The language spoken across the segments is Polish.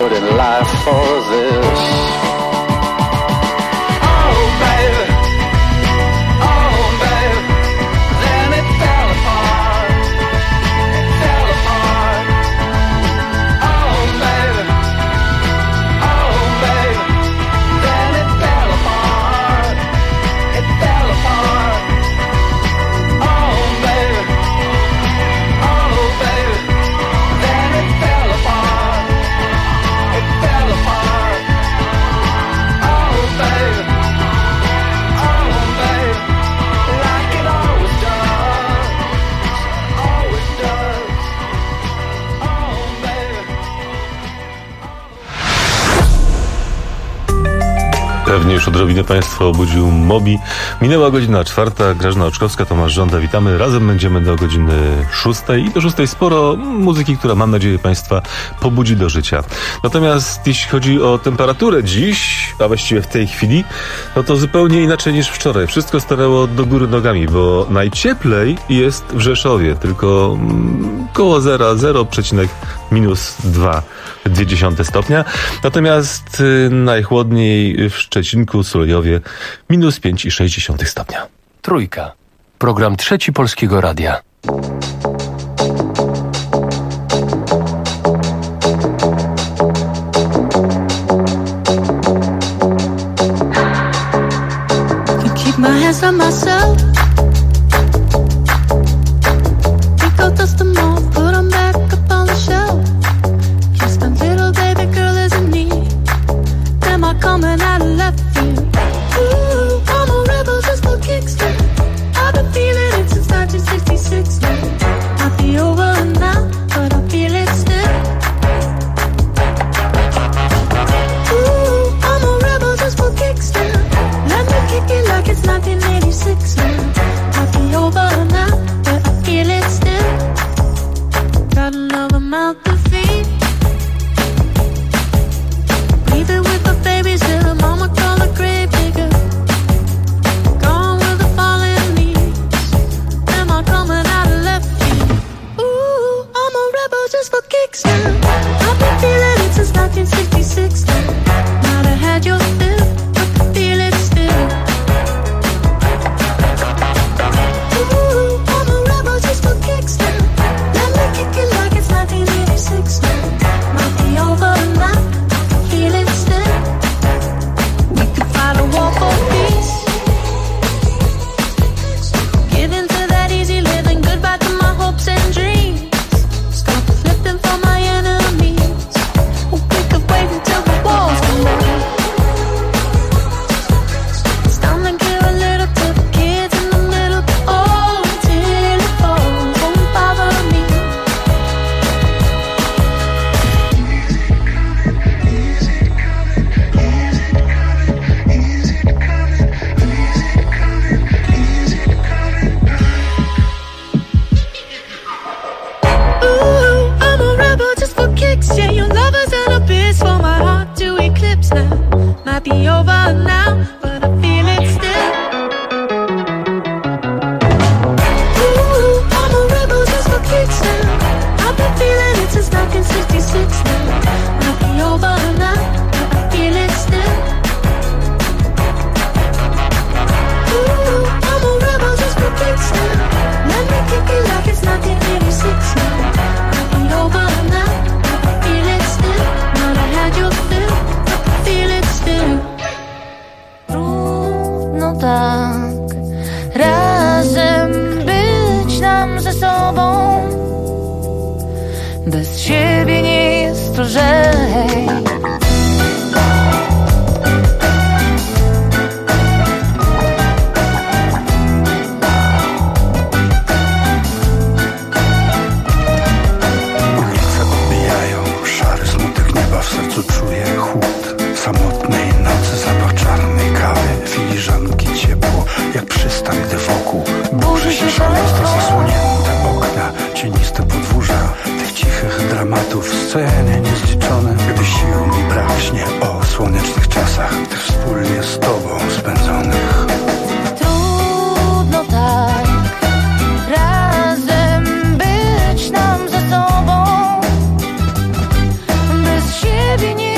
good in life for this. Pewnie już odrobinę Państwa obudził Mobi. Minęła godzina 4. Grażyna Oczkowska, Tomasz Żąda, witamy. Razem będziemy do godziny 6. I do 6 sporo muzyki, która mam nadzieję Państwa pobudzi do życia. Natomiast jeśli chodzi o temperaturę dziś, a właściwie w tej chwili, no to zupełnie inaczej niż wczoraj. Wszystko stanęło do góry nogami, bo najcieplej jest w Rzeszowie, tylko koło 0,2 stopnia. Natomiast najchłodniej w Szczecinku, Sulejowie, -5,6 stopnia. Trójka. Program Trzeci Polskiego Radia. Keep my hands on myself. Think I'll dust them off, put them back up on the shelf. Just a little baby girl isn't me. Am I coming out of left field? Ooh, I'm a rebel just for kicks. I've been feeling it since 1966 now. Might be over now, but I feel it still. Ooh, I'm a rebel just for kicks now. Let me kick it like it's 1986 now. Might be over now, but I feel it still. Got another mouth to feed. Breathing with the babies till the mama call a grave digger. Gone with the falling leaves. Am I coming out of left field? Ooh, I'm a rebel just for kicks now. I've been feeling it since 1966 now. Might have had your fill, but I feel it still. Ooh, I'm a rebel just for kicks now. Let me kick it like it's 1986 now. Might be over now, I feel it still. We could fight a war for peace. Give in to that easy living, goodbye to my hopes and dreams. Stop flipping for my enemies. We could wait until the walls come down. Stand and give a little to the kids in the middle. Oh, until it falls, won't bother me. Ooh, I'm a rebel just for kicks. Yeah, your lovers and a bitch for my heart to eclipse now. Might be over now, but I feel it still. Ooh, I'm a rebel just for kicks now. I've been feeling it since 1966 now. Might be over now, but I feel it still. Ooh, I'm a rebel just for kicks now. Let me kick it like it's 1986 now. Might be over now, but I feel it still. Might have had your fill, but I feel it still. Trudno tak razem być nam ze sobą. Bez siebie nie jest lżej. Ulice odbijają szary smutek nieba, w sercu czuję chłód samotnej nocy, zapach czarnej kawy, filiżanki, ciepło jak przystań, gdy wokół burzy się szaleństwo, zasłonięte okna, cieniste podwórza tych cichych dramatów, sceny niezliczone, gdy sił mi braknie o słonecznych czasach, tych wspólnie z tobą spędzonych. Trudno tak razem być nam ze sobą. Bez siebie nie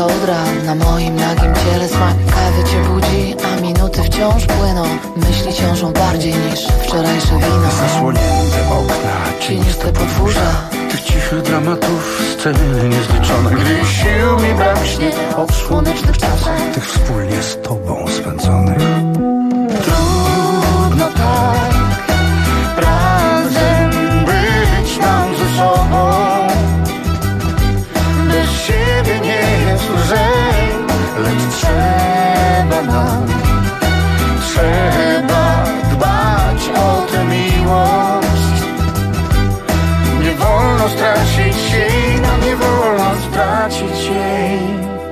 odra. Na moim nagim ciele smak kawy cię budzi, a minuty wciąż płyną. Myśli ciążą bardziej niż wczorajsze wino. Zasłonięte okna, cieniste podwórza, tych cichych dramatów, sceny niezliczone. Gdy sił mi braknie od słonecznych czasach, tych wspólnie z tobą spędzonych. trudno tak razem być nam ze sobą. Bez siebie nie jest lżej, lecz trzeba nam, trzeba dbać o tę miłość. Nie wolno stracić jej, nam nie wolno stracić jej.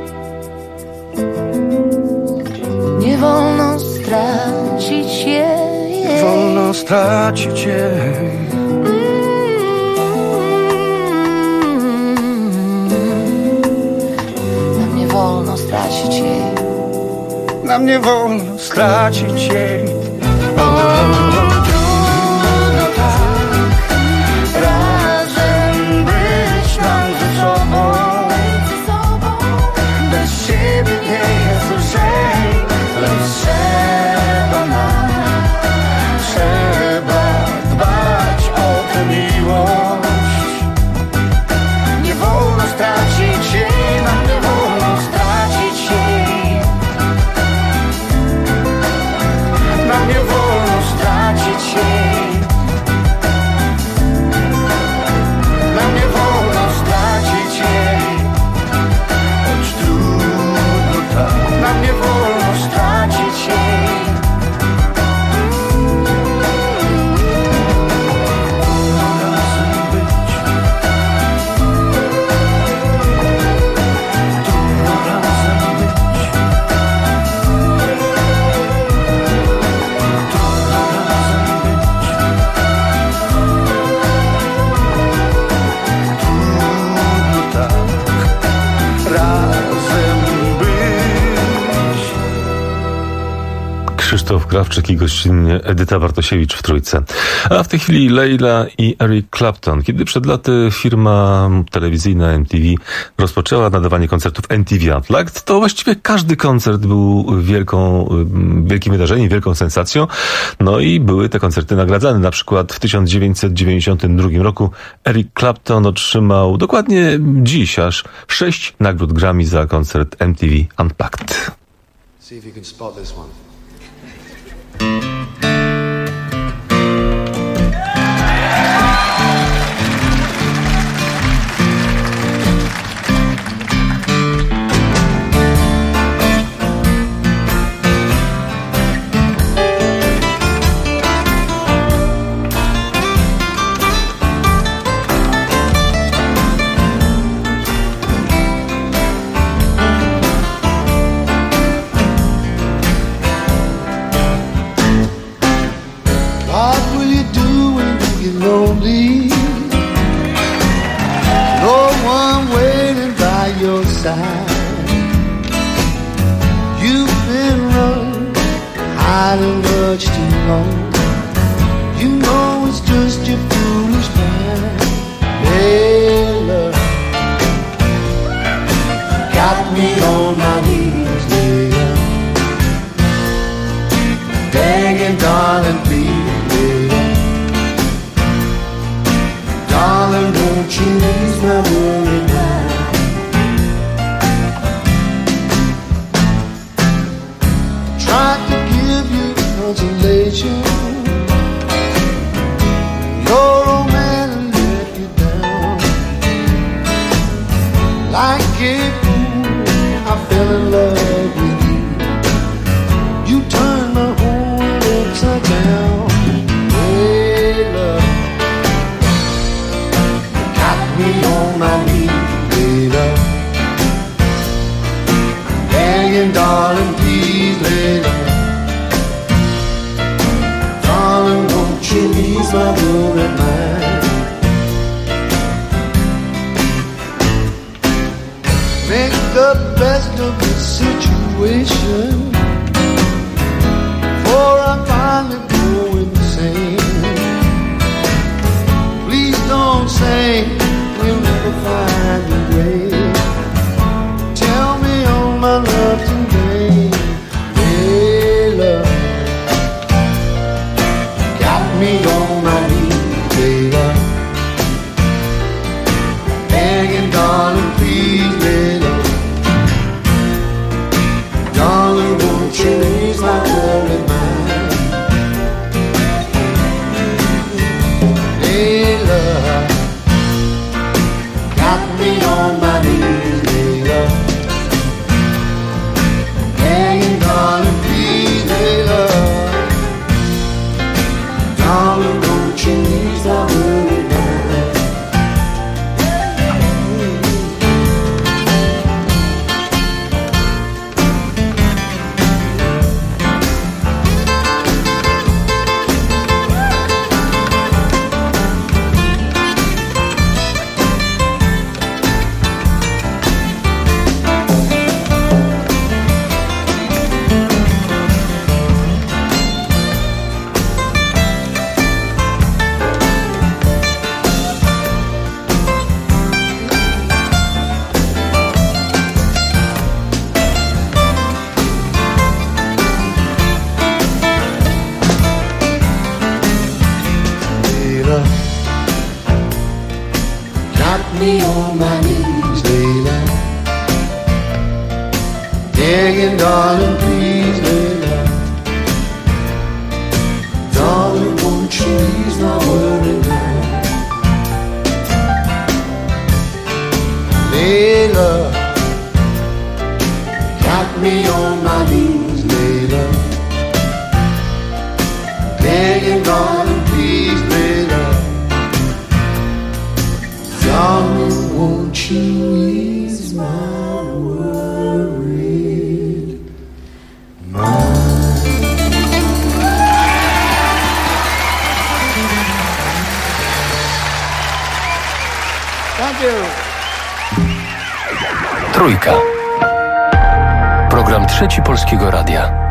Nie wolno stracić jej. Wolno stracić jej. Nam nie wolno stracić jej. Nam nie wolno stracić jej. Trudno tak razem być nam ze sobą. Bez siebie nie jest lżej, lecz trzeba nam, trzeba dbać o tę miłość. Nie wolno stracić jej, nam nie wolno stracić jej. Nam nie wolno stracić jej. Nam nie wolno stracić jej. Choć trudno tak, nam nie wolno stracić jej. Krzysztof Krawczyk i gościnnie Edyta Bartosiewicz w Trójce. A w tej chwili Leila i Eric Clapton. Kiedy przed laty firma telewizyjna MTV rozpoczęła nadawanie koncertów MTV Unplugged, to właściwie każdy koncert był wielkim wydarzeniem, wielką sensacją. No i były te koncerty nagradzane. Na przykład w 1992 roku Eric Clapton otrzymał dokładnie dziś aż 6 nagród Grammy za koncert MTV Unplugged. See if you can spot this one. Tell me Begging, darling, please lay down. Darling, won't you ease my worry now? Layla, got me on my knees, Layla. Begging, darling, please lay down. Darling, won't you ease my worried mind? Thank you. Trójka. Program Trzeci Polskiego Radia.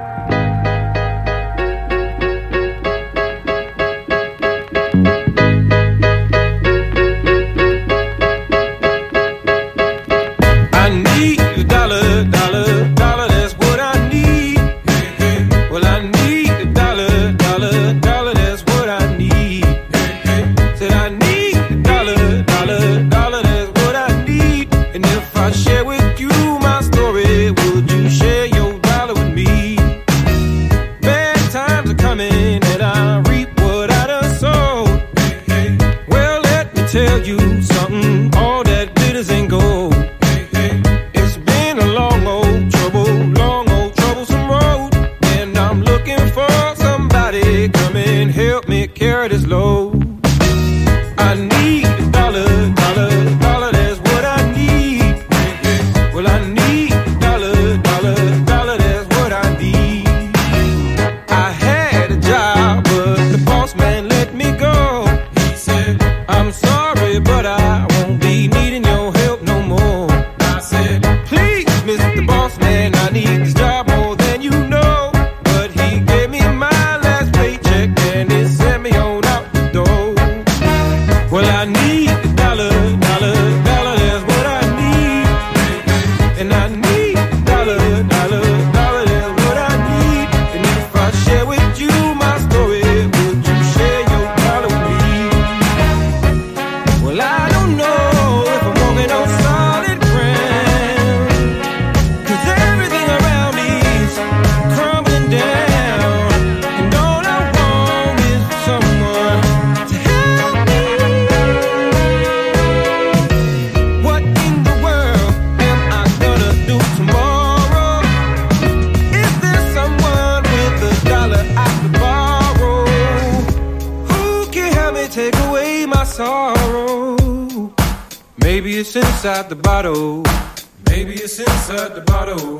Inside the bottle, maybe it's inside the bottle.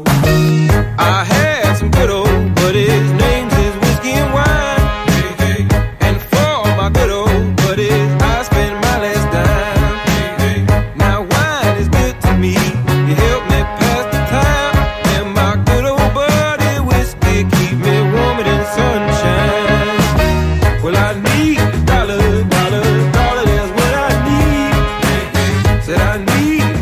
I had some good old, but his name's his whiskey and wine. Hey, hey. And for my good old buddies, I spend my last dime. Hey, hey. Now wine is good to me, you help me pass the time. And my good old buddy whiskey keep me warmer than sunshine. Well, I need a dollar, dollar, dollar, that's what I need. Hey, hey. Said I need.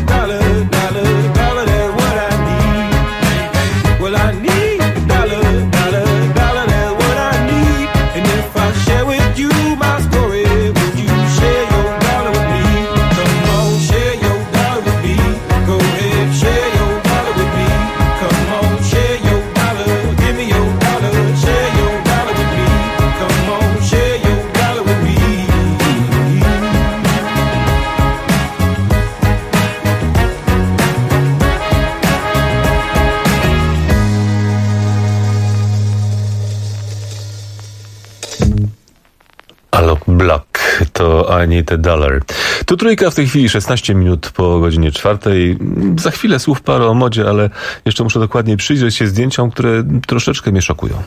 I Need a Dollar. Tu trójka, w tej chwili 16 minut po godzinie 4. Za chwilę słów parę o modzie, ale jeszcze muszę dokładnie przyjrzeć się zdjęciom, które troszeczkę mnie szokują.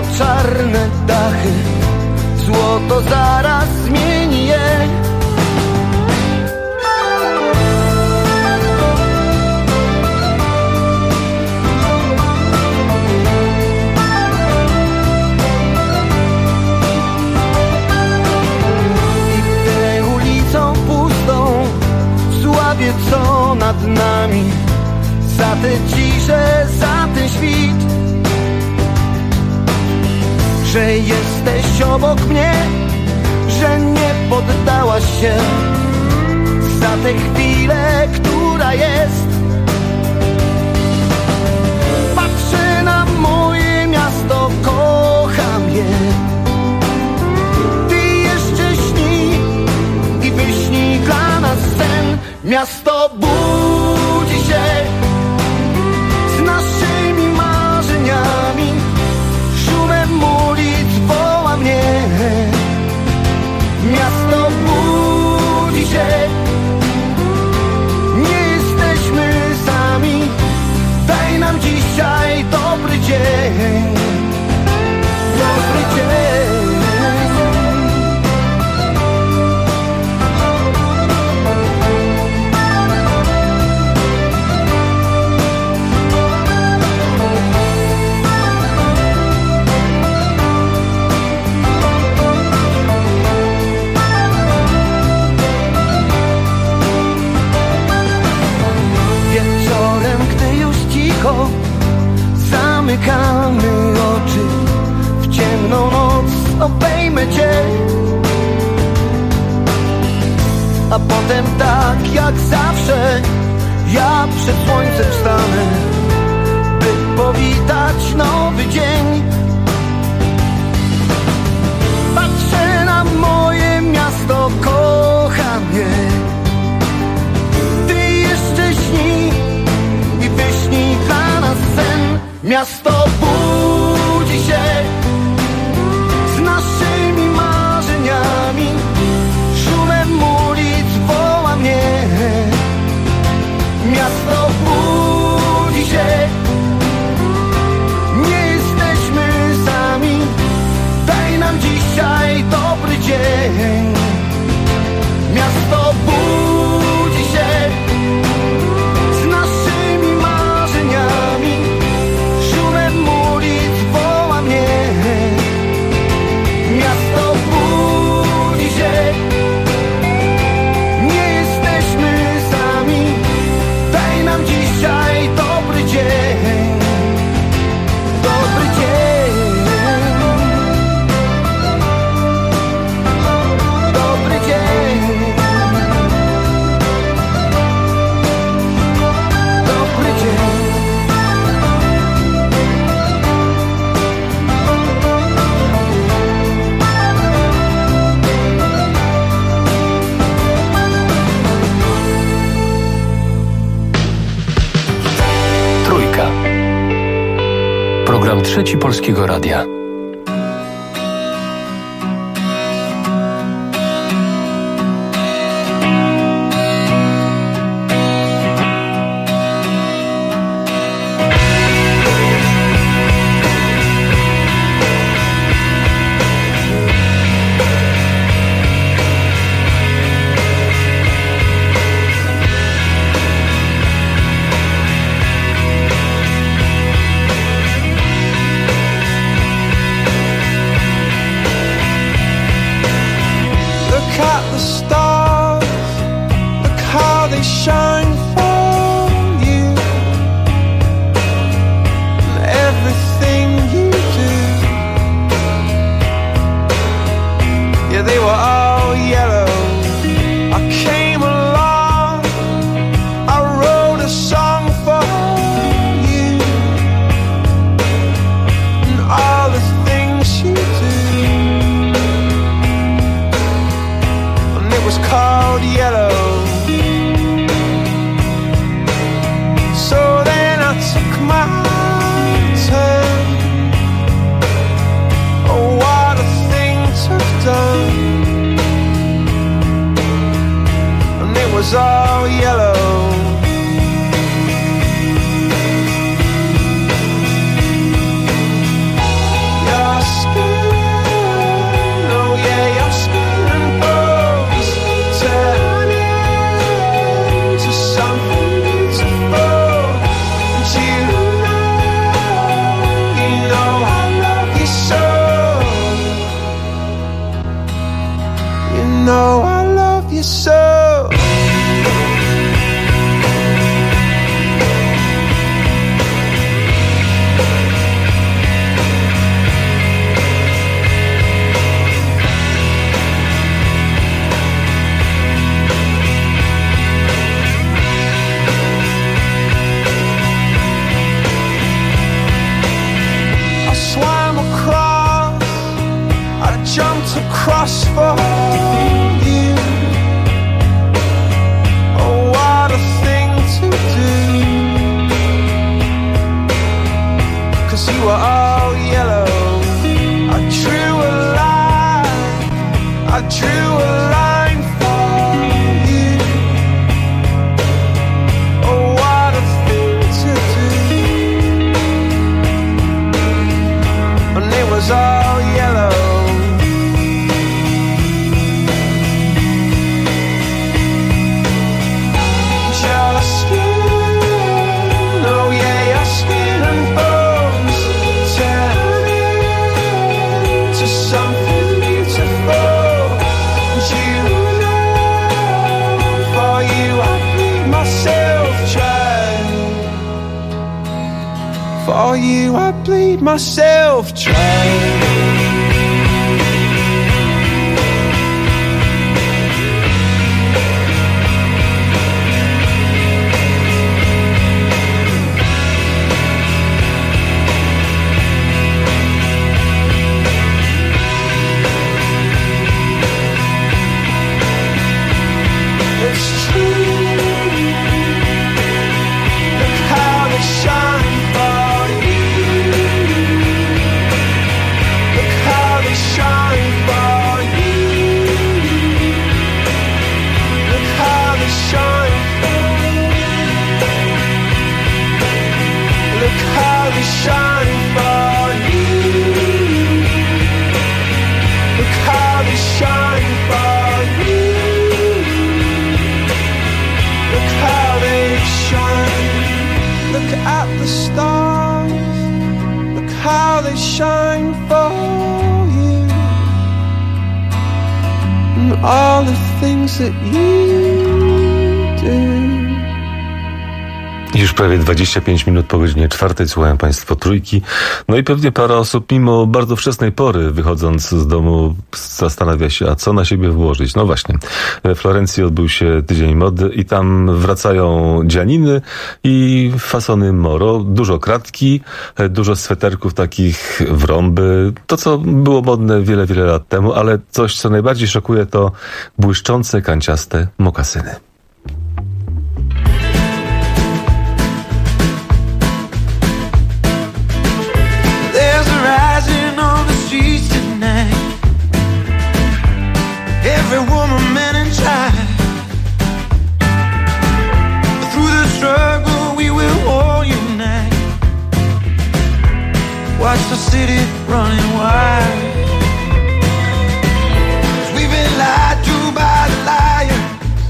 czarne dachy, złoto zaraz zmieni je. Co nad nami, za tę ciszę, za ten świt, że jesteś obok mnie, że nie poddałaś się, za tę chwilę, która jest. Patrzę na moje miasto, kocham je. Ty jeszcze śnij i wyśnij dla nas sen. Miasto budzi się z naszymi marzeniami, szumem ulic woła mnie. Miasto budzi się, nie jesteśmy sami, daj nam dzisiaj dobry dzień, dobry dzień. Zamykamy oczy, w ciemną noc obejmę cię, a potem tak jak zawsze ja przed słońcem stanę, by powitać nowy dzień. Patrzę na moje miasto, kocham je. Ty jeszcze śnij i wyśnij dla nas sen. Miasto budzi się z naszymi marzeniami, szumem ulic woła mnie. Miasto budzi się, nie jesteśmy sami, daj nam dzisiaj dobry dzień. Miasto budzi się z naszymi marzeniami, szumem ulic woła mnie. Miasto budzi się, nie jesteśmy sami, daj nam dzisiaj dobry dzień, dobry dzień, dobry dzień, dobry dzień. Trójka. Program Trzeci Polskiego Radia. was all yellow. Your For you I bleed myself dry. All the things that you do. Już prawie 25 minut po godzinie 4 słuchają Państwo Trójki. No i pewnie parę osób mimo bardzo wczesnej pory, wychodząc z domu, zastanawia się, a co na siebie włożyć. No właśnie, we Florencji odbył się Tydzień Mody i tam wracają dzianiny i fasony Moro. Dużo kratki, dużo sweterków takich w rąby. To, co było modne wiele, wiele lat temu, ale coś, co najbardziej szokuje, to błyszczące, kanciaste mokasyny. Every woman, man and child. Through the struggle we will all unite. Watch the city running wild. 'Cause we've been lied to by the liars.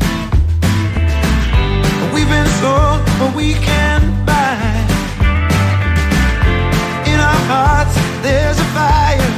We've been sold, but we can't buy. In our hearts there's a fire.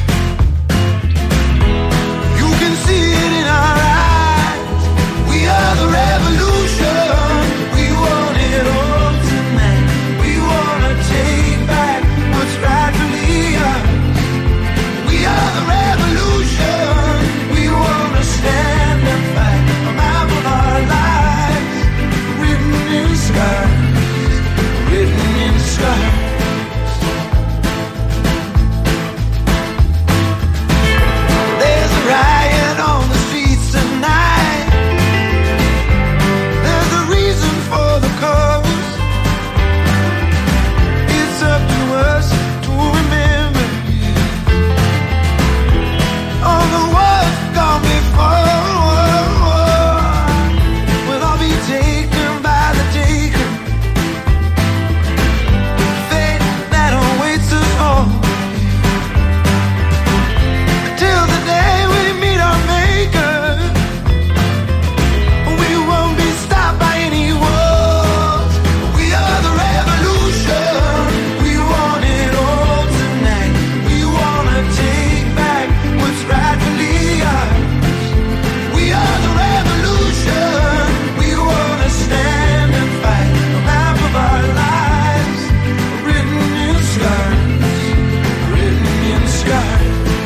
See it in our eyes. We are the revolution. We want it all tonight. We wanna take back what's rightfully ours. We are the revolution. We wanna stand and fight. A map of our lives, written in stars, written in stars. There's a riot on the streets tonight. There's a reason for the cause. It's up to us to remember all the wars gone before. We'll all be taken by the taker. Fate that awaits us all. Till the day we meet our maker, we won't be stopped by any walls. We are the revolution. We want it all tonight. We wanna take back what's rightfully ours. We are the revolution. We wanna stand and fight. The map of our lives, written in scars, written in scars.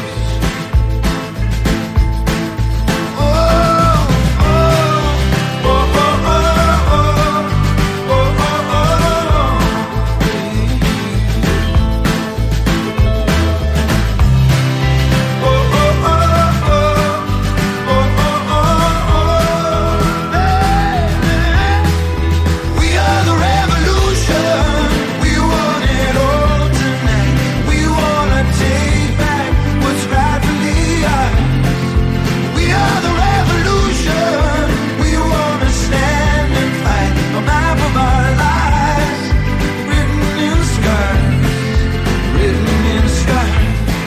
We are the revolution. We want it all tonight. We wanna take back what's rightfully ours. We are the revolution. We wanna stand and fight. A map of our lives, written in scars, written in scars.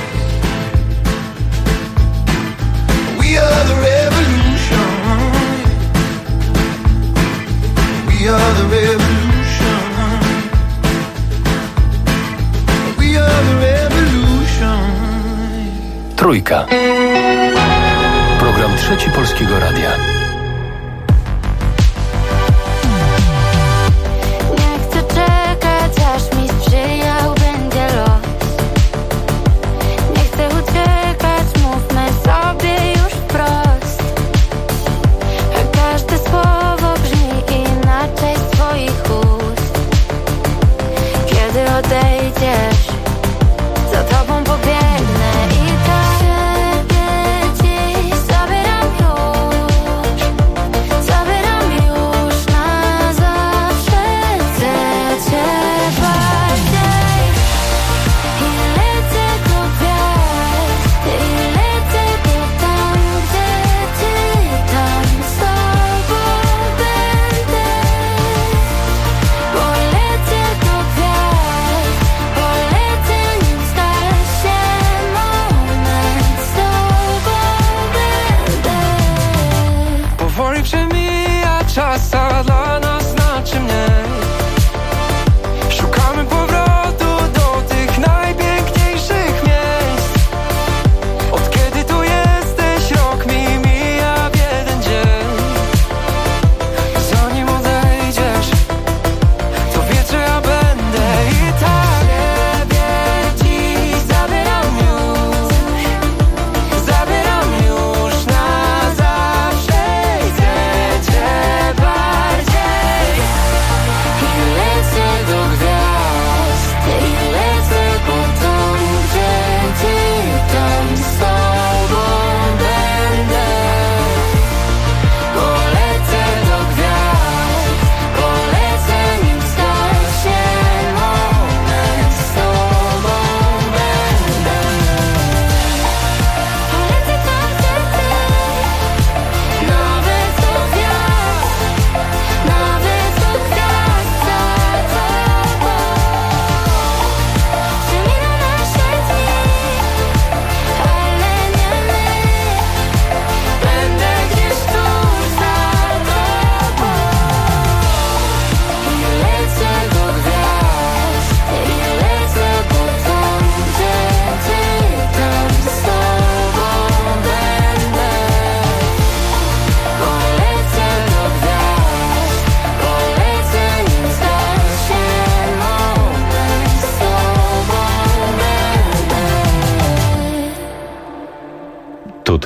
We are the revolution. We are the revolution. We are the revolution. Trójka. Program Trzeci Polskiego Radia. Nie chcę czekać, aż mi sprzyja.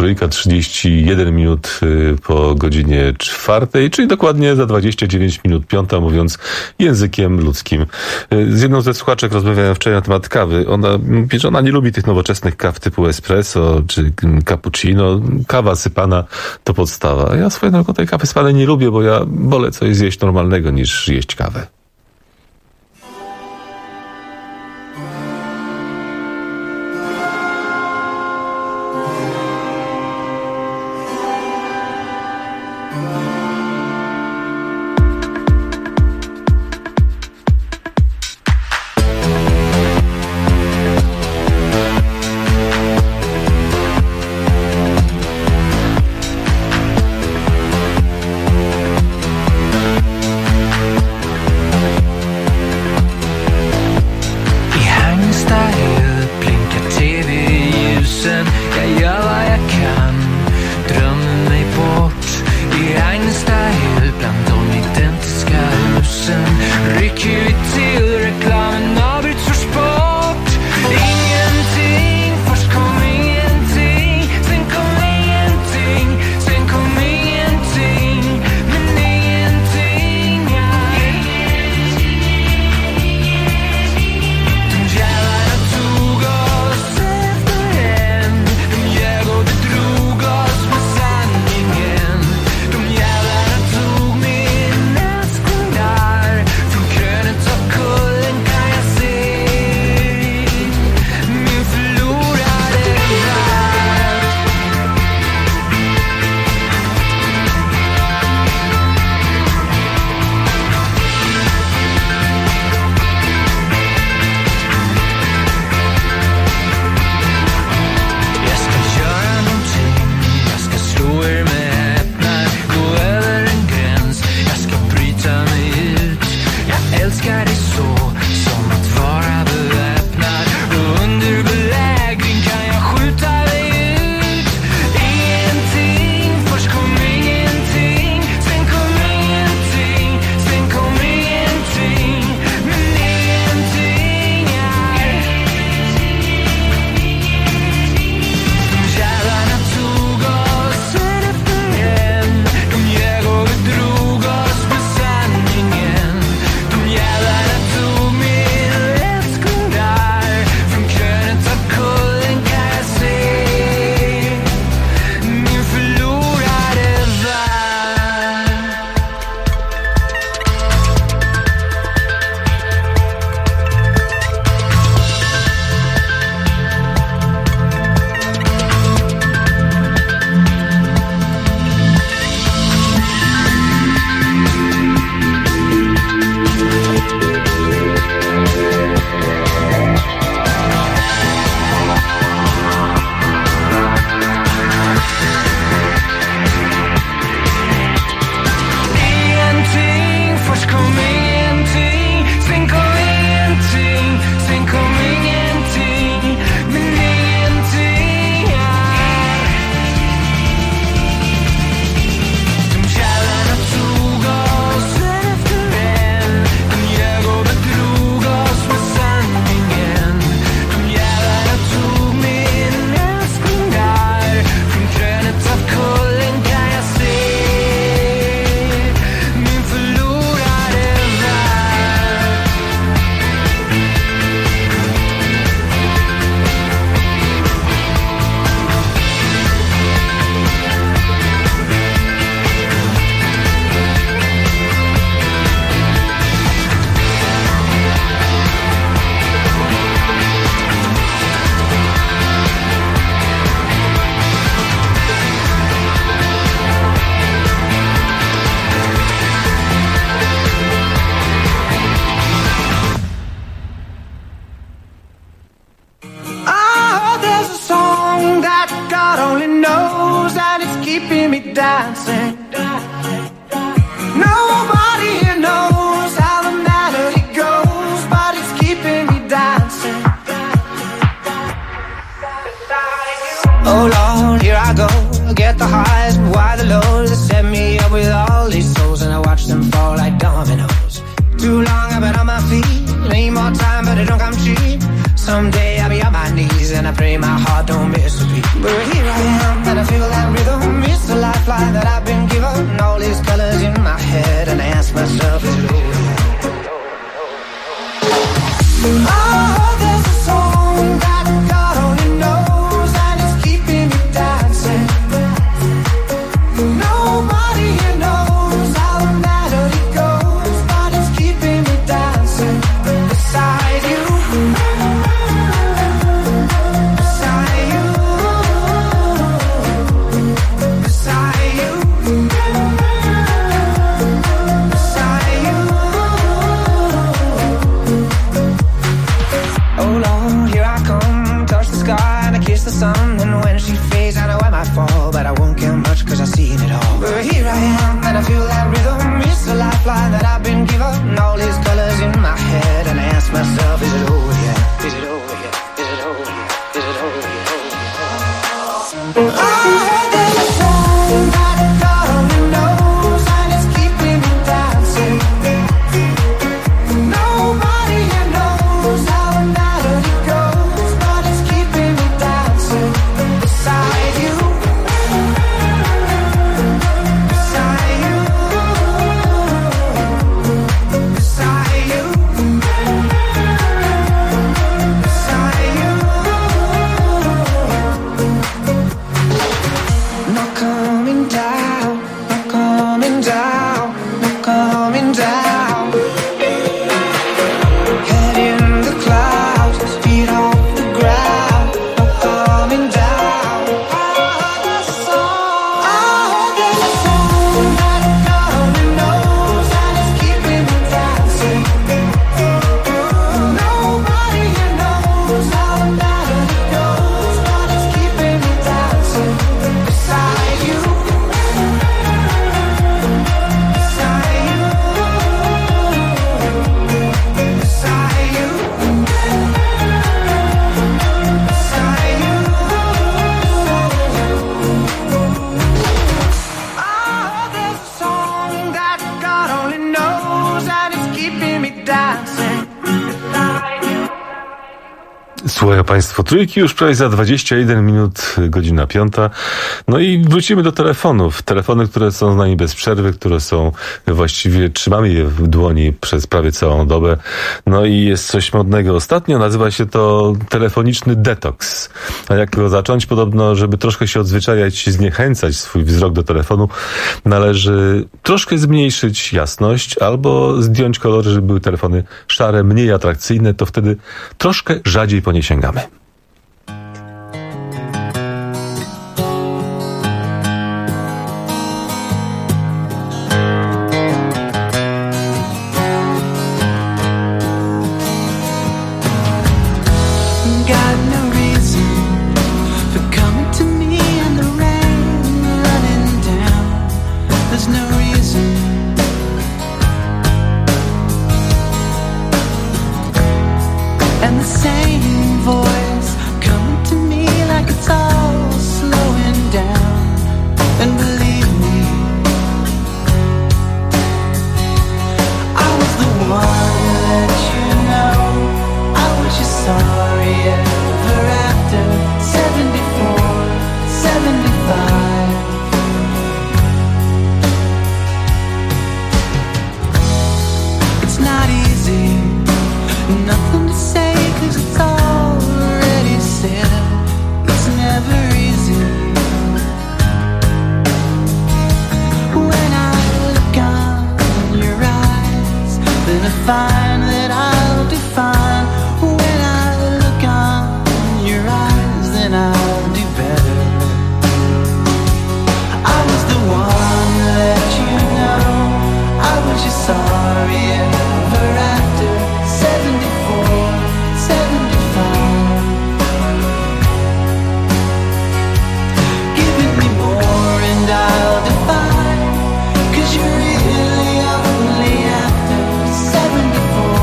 3:31 minut po godzinie 4, czyli dokładnie za 29 minut 5, mówiąc językiem ludzkim. Z jedną ze słuchaczek rozmawiałem wczoraj na temat kawy. Ona mówi, że ona nie lubi tych nowoczesnych kaw typu espresso czy cappuccino. Kawa sypana to podstawa. Ja swoją drogą tej kawy sypanej nie lubię, bo ja wolę coś zjeść normalnego niż jeść kawę. keeping me dancing. Nobody here knows how the melody goes, but it's keeping me dancing. Oh Lord, here I go, I get the highs, but why the lows? They set me up with all these souls, and I watch them fall like dominoes. Too long I've been on my feet, need more time, but it don't come cheap. someday I'll be on my knees and I pray my heart don't miss a beat. But here I am and I feel that rhythm. It's the lifeline that I've been given. All these colors in my head and I ask myself, is it over yet? Oh, there's a song that God only knows and it's keeping me dancing. Nobody here knows how the melody goes, but it's keeping me dancing beside you. Beside you. Beside you. Beside you. Oh Lord, here I come, touch the sky and I kiss the sun. And when she fades, I know I might fall, but I won't care much cause I've seen it all. But here I am and I feel that rhythm. It's the lifeline that I've been given. All these colors in my head and I ask myself, is it over yet? Is it over yet? Is it over yet? Is it over yet? Oh, there's a song that God only knows and it's keeping me dancing. Nobody here knows how the melody goes, but it's keeping me dancing beside you. Beside you. Beside you. Beside you. Not coming down, not coming down, not coming down. Head in the clouds, feet off the ground, not coming down. There's a song that God only knows and it's keeping me dancing. Nobody here knows how the melody goes, but it's keeping me dancing beside you. Beside you. Beside you. Beside you. Oh, there's a song that God only knows and it's keeping me dancing beside you. Słuchają Państwo Trójki, już prawie za 21 minut, godzina 5. No i wrócimy do telefonów. Telefony, które są z nami bez przerwy, które są właściwie, trzymamy je w dłoni przez prawie całą dobę. No i jest coś modnego ostatnio, nazywa się to telefoniczny detoks. A jak go zacząć? Podobno, żeby troszkę się odzwyczajać, zniechęcać swój wzrok do telefonu, należy troszkę zmniejszyć jasność albo zdjąć kolory, żeby były telefony szare, mniej atrakcyjne, to wtedy troszkę rzadziej po nie sięgamy. Got no reason for coming to me in the rain running down. There's no reason. And the same voice coming to me like it's all slowing down. And believe me, I was the one to let you know I was just sorry ever after 74, 75. It's not easy, nothing to say 'cause it's already said. It's never easy. When I look on your eyes, then I find that I'll define. When I look on your eyes, then I'll do better. I was the one to let you know I was just sorry ever after 74, 75. Giving me more and I'll define, 'cause you're really only after 74.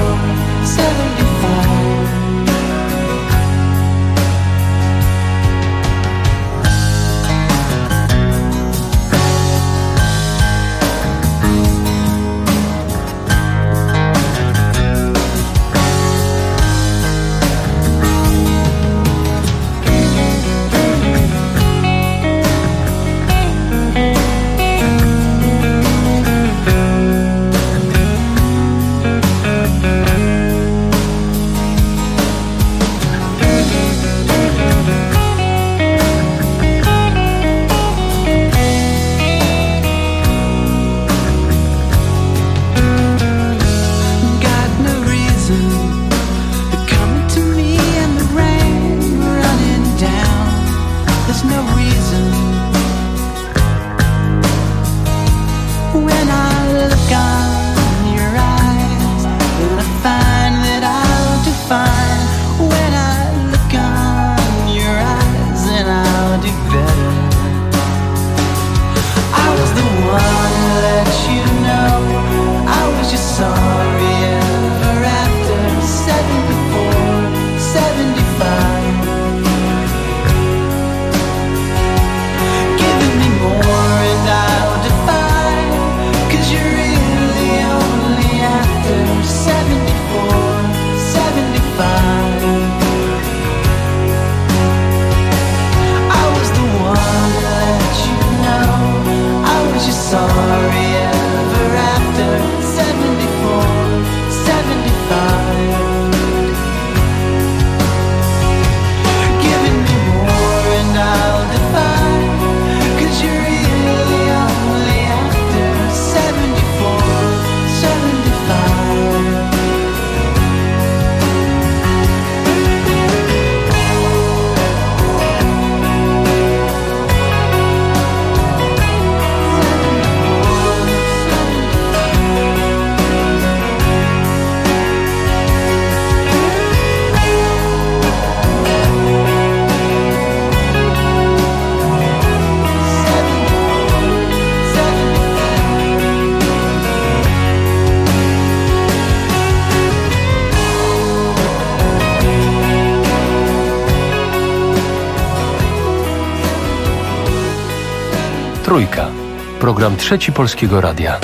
Trójka. Program Trzeci Polskiego Radia.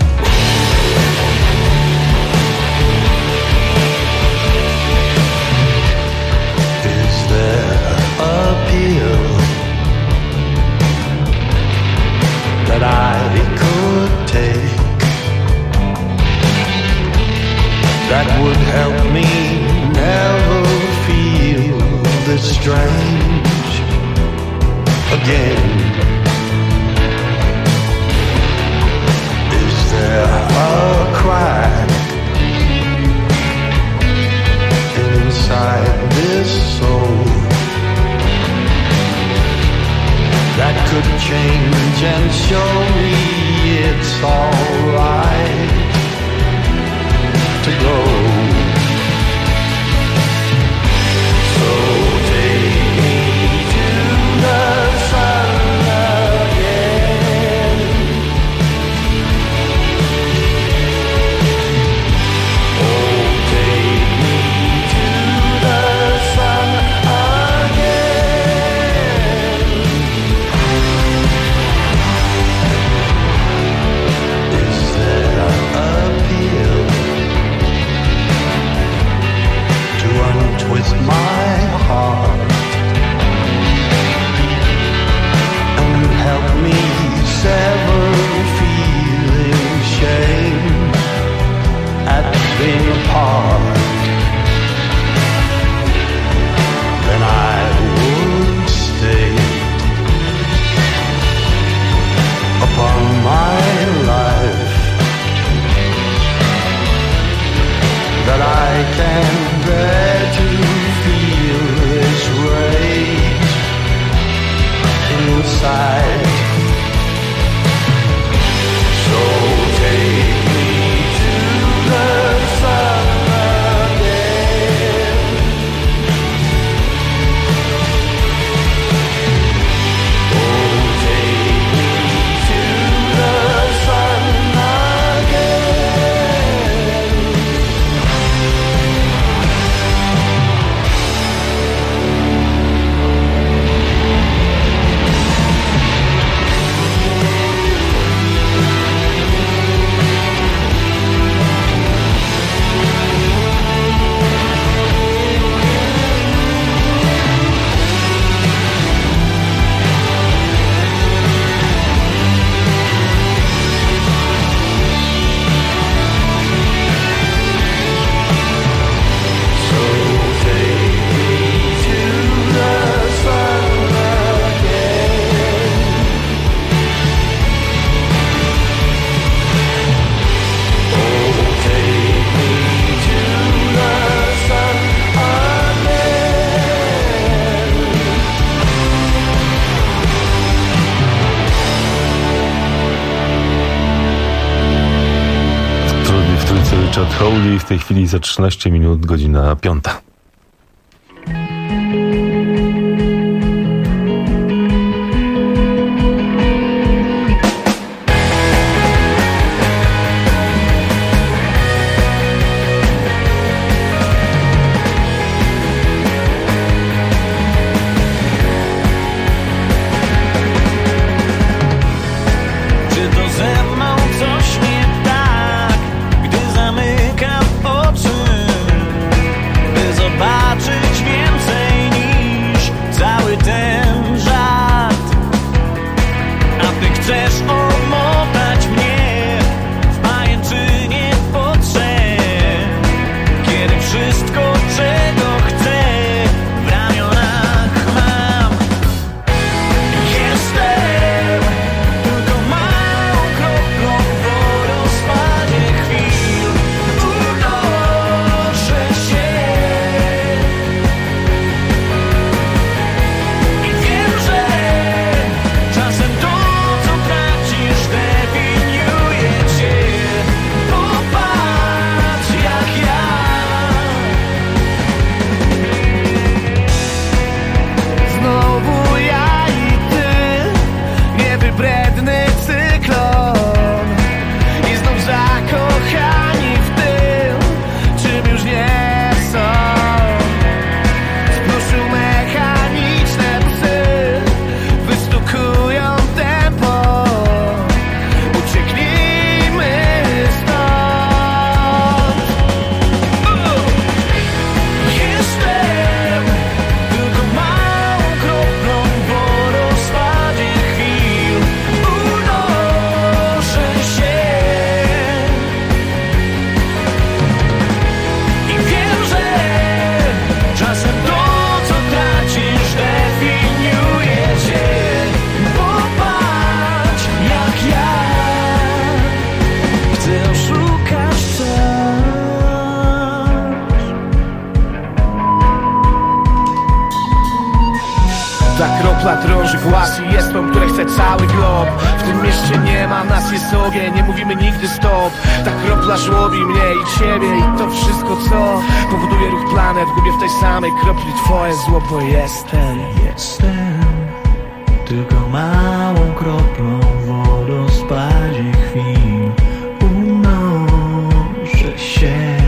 Is there a pill that I could take that would help me never feel this strange again? Is there a crack inside this soul that could change and show me it's alright to go? So take me to the sun again. Oh, take me to the sun again. Is there a pill to untwist my heart and help me sever feeling shame at being apart? Then I would stay upon my life that I can bear to feel this rage inside. So take me to the sun again. Oh, take me to the sun again. Richard Hawley, w tej chwili za 13 minut, godzina 5. Bez cały glob. W tym mieście nie ma nas, jest ogień, nie mówimy nigdy stop. Ta kropla żłobi mnie i ciebie i to wszystko, co powoduje ruch planet. Gubię w tej samej kropli twoje zło, bo jestem tylko małą kroplą w wodospadzie chwil. Unoszę się.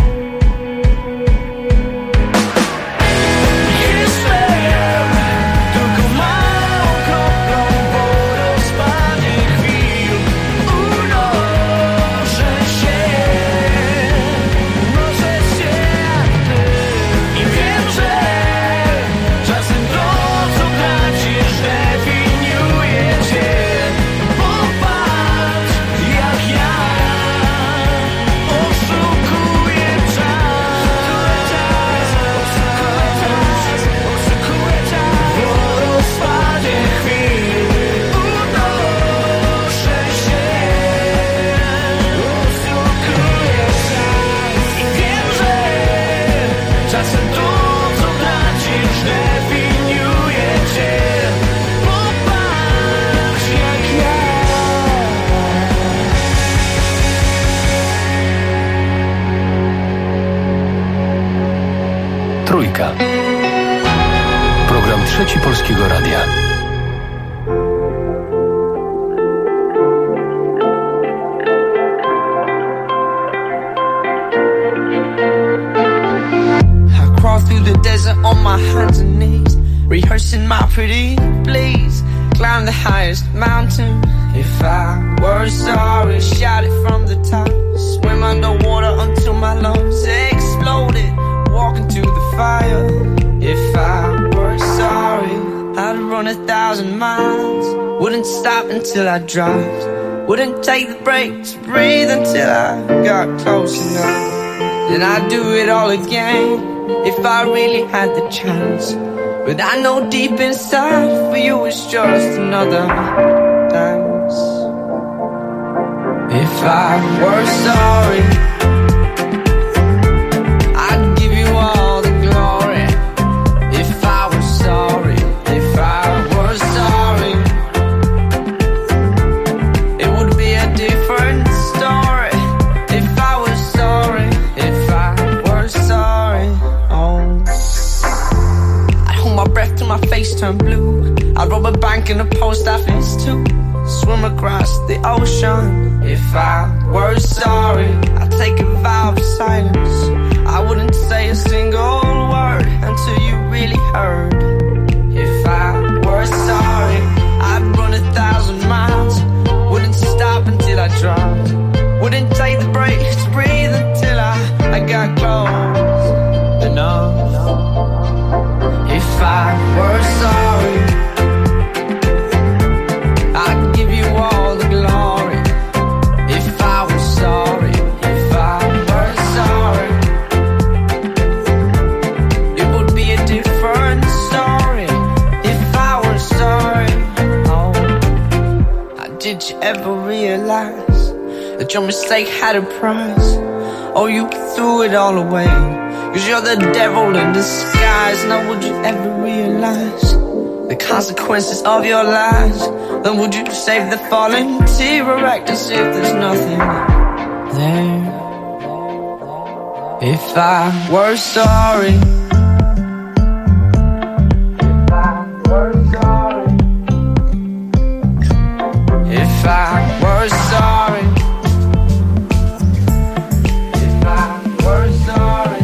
Trójka. Program Trzeci Polskiego Radia. I crawl through the desert on my hands and knees, rehearsing my pretty please. Climb the highest mountain. If I were sorry, shout it from the top. Swim underwater until my lungs exploded. Walk into the fire. If I were sorry, I'd run 1,000 miles. Wouldn't stop until I dropped. Wouldn't take the breaks, breathe until I got close enough. Then I'd do it all again if I really had the chance. But I know deep inside for you it's just another dance. If I were sorry, I'd give you all the glory. If I were sorry, if I were sorry, it would be a different story. If I was sorry, if I were sorry, oh, I'd hold my breath till my face turned blue. I'd rob a bank in a post office too. Swim across the ocean. If I were sorry, I'd take a vow of silence. I wouldn't say a single word until you really heard. If I were sorry, I'd run 1,000 miles. Wouldn't stop until I dropped. Wouldn't take the break to breathe until I got close enough. If I were sorry, I'd give you all the glory. If I was sorry, if I were sorry, it would be a different story. If I were sorry, oh, did you ever realize that your mistake had a price? Oh, you threw it all away, 'cause you're the devil in disguise. Now would you ever realize the consequences of your lies? Then would you save the falling tear or act as if there's nothing there? If I were sorry, if I were sorry, if I were sorry, if I were sorry,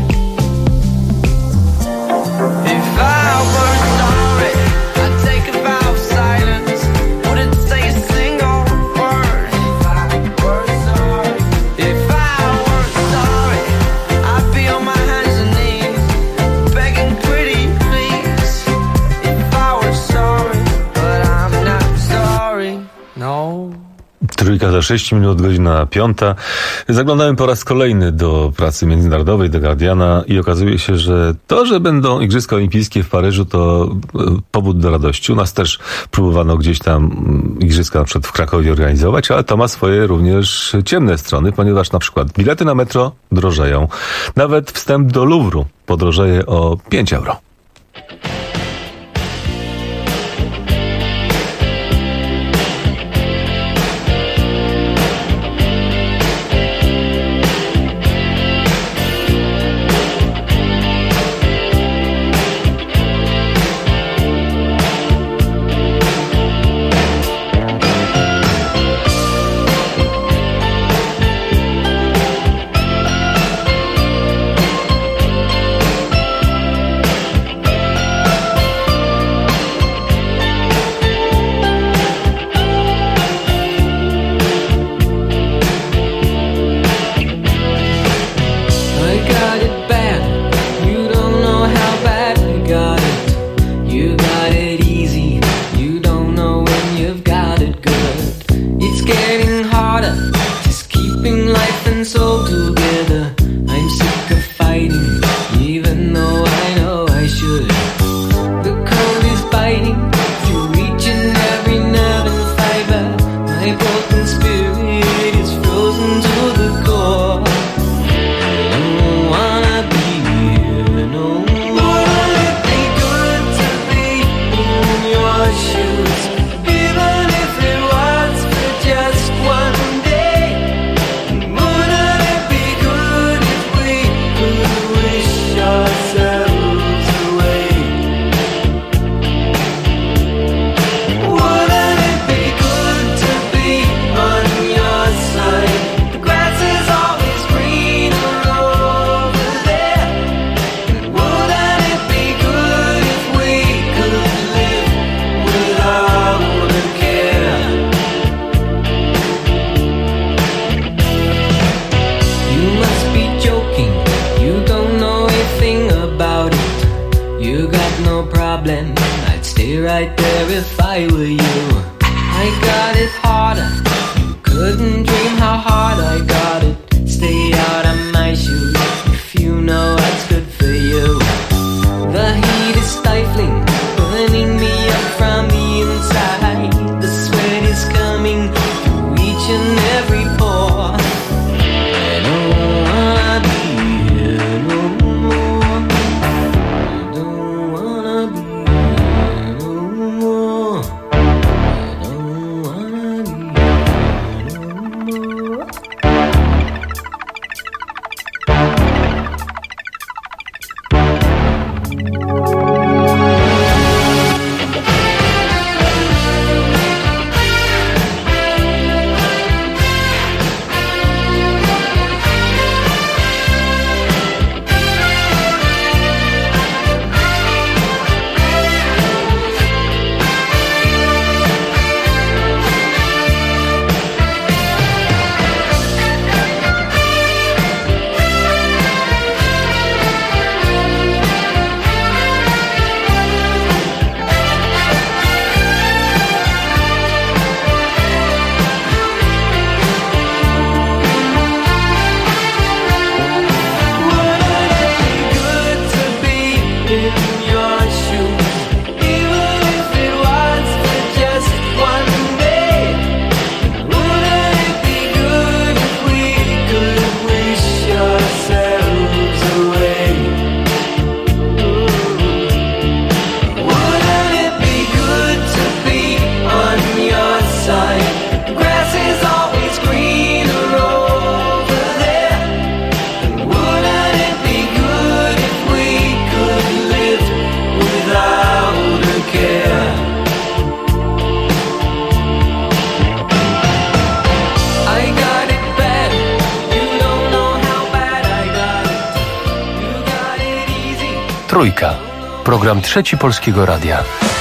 if I were sorry, I'd take a vow of silence. Wouldn't say a single word. If I were sorry, if I were sorry, I'd be on my hands and knees, begging pretty please. If I were sorry, but I'm not sorry, no. Trójka za 6 minut, godzina 5. Zaglądałem po raz kolejny do pracy międzynarodowej, do Guardiana i okazuje się, że to, że będą Igrzyska Olimpijskie w Paryżu, to powód do radości. U nas też próbowano gdzieś tam Igrzyska na przykład w Krakowie organizować, ale to ma swoje również ciemne strony, ponieważ na przykład bilety na metro drożeją. Nawet wstęp do Louvru podrożeje o 5 euro. keeping life and soul together. I'm sick of fighting, even though I know I should. The cold is biting, through each and every nerve and fiber. My broken spirit is frozen to the core. I don't wanna be here no more. Wouldn't it be good to be in your shoes, even if it was for just one day? Wouldn't it be good if we could wish ourselves away? Wouldn't it be good to be on your side? The grass is always greener over there. Wouldn't it be good if we could live without a care? You must be joking, you don't know a thing about it. You got no problem, I'd stay right there if I were you. I got it harder, you couldn't dream how hard I got it. Stay out of my shoes if you know what's good for you. The heat is stifling, burning me up from the inside. The sweat is coming through each and every pore. I don't wanna be here no more. I don't wanna be here no more. I don't wanna be here no more. Trójka. Program Trzeci Polskiego Radia.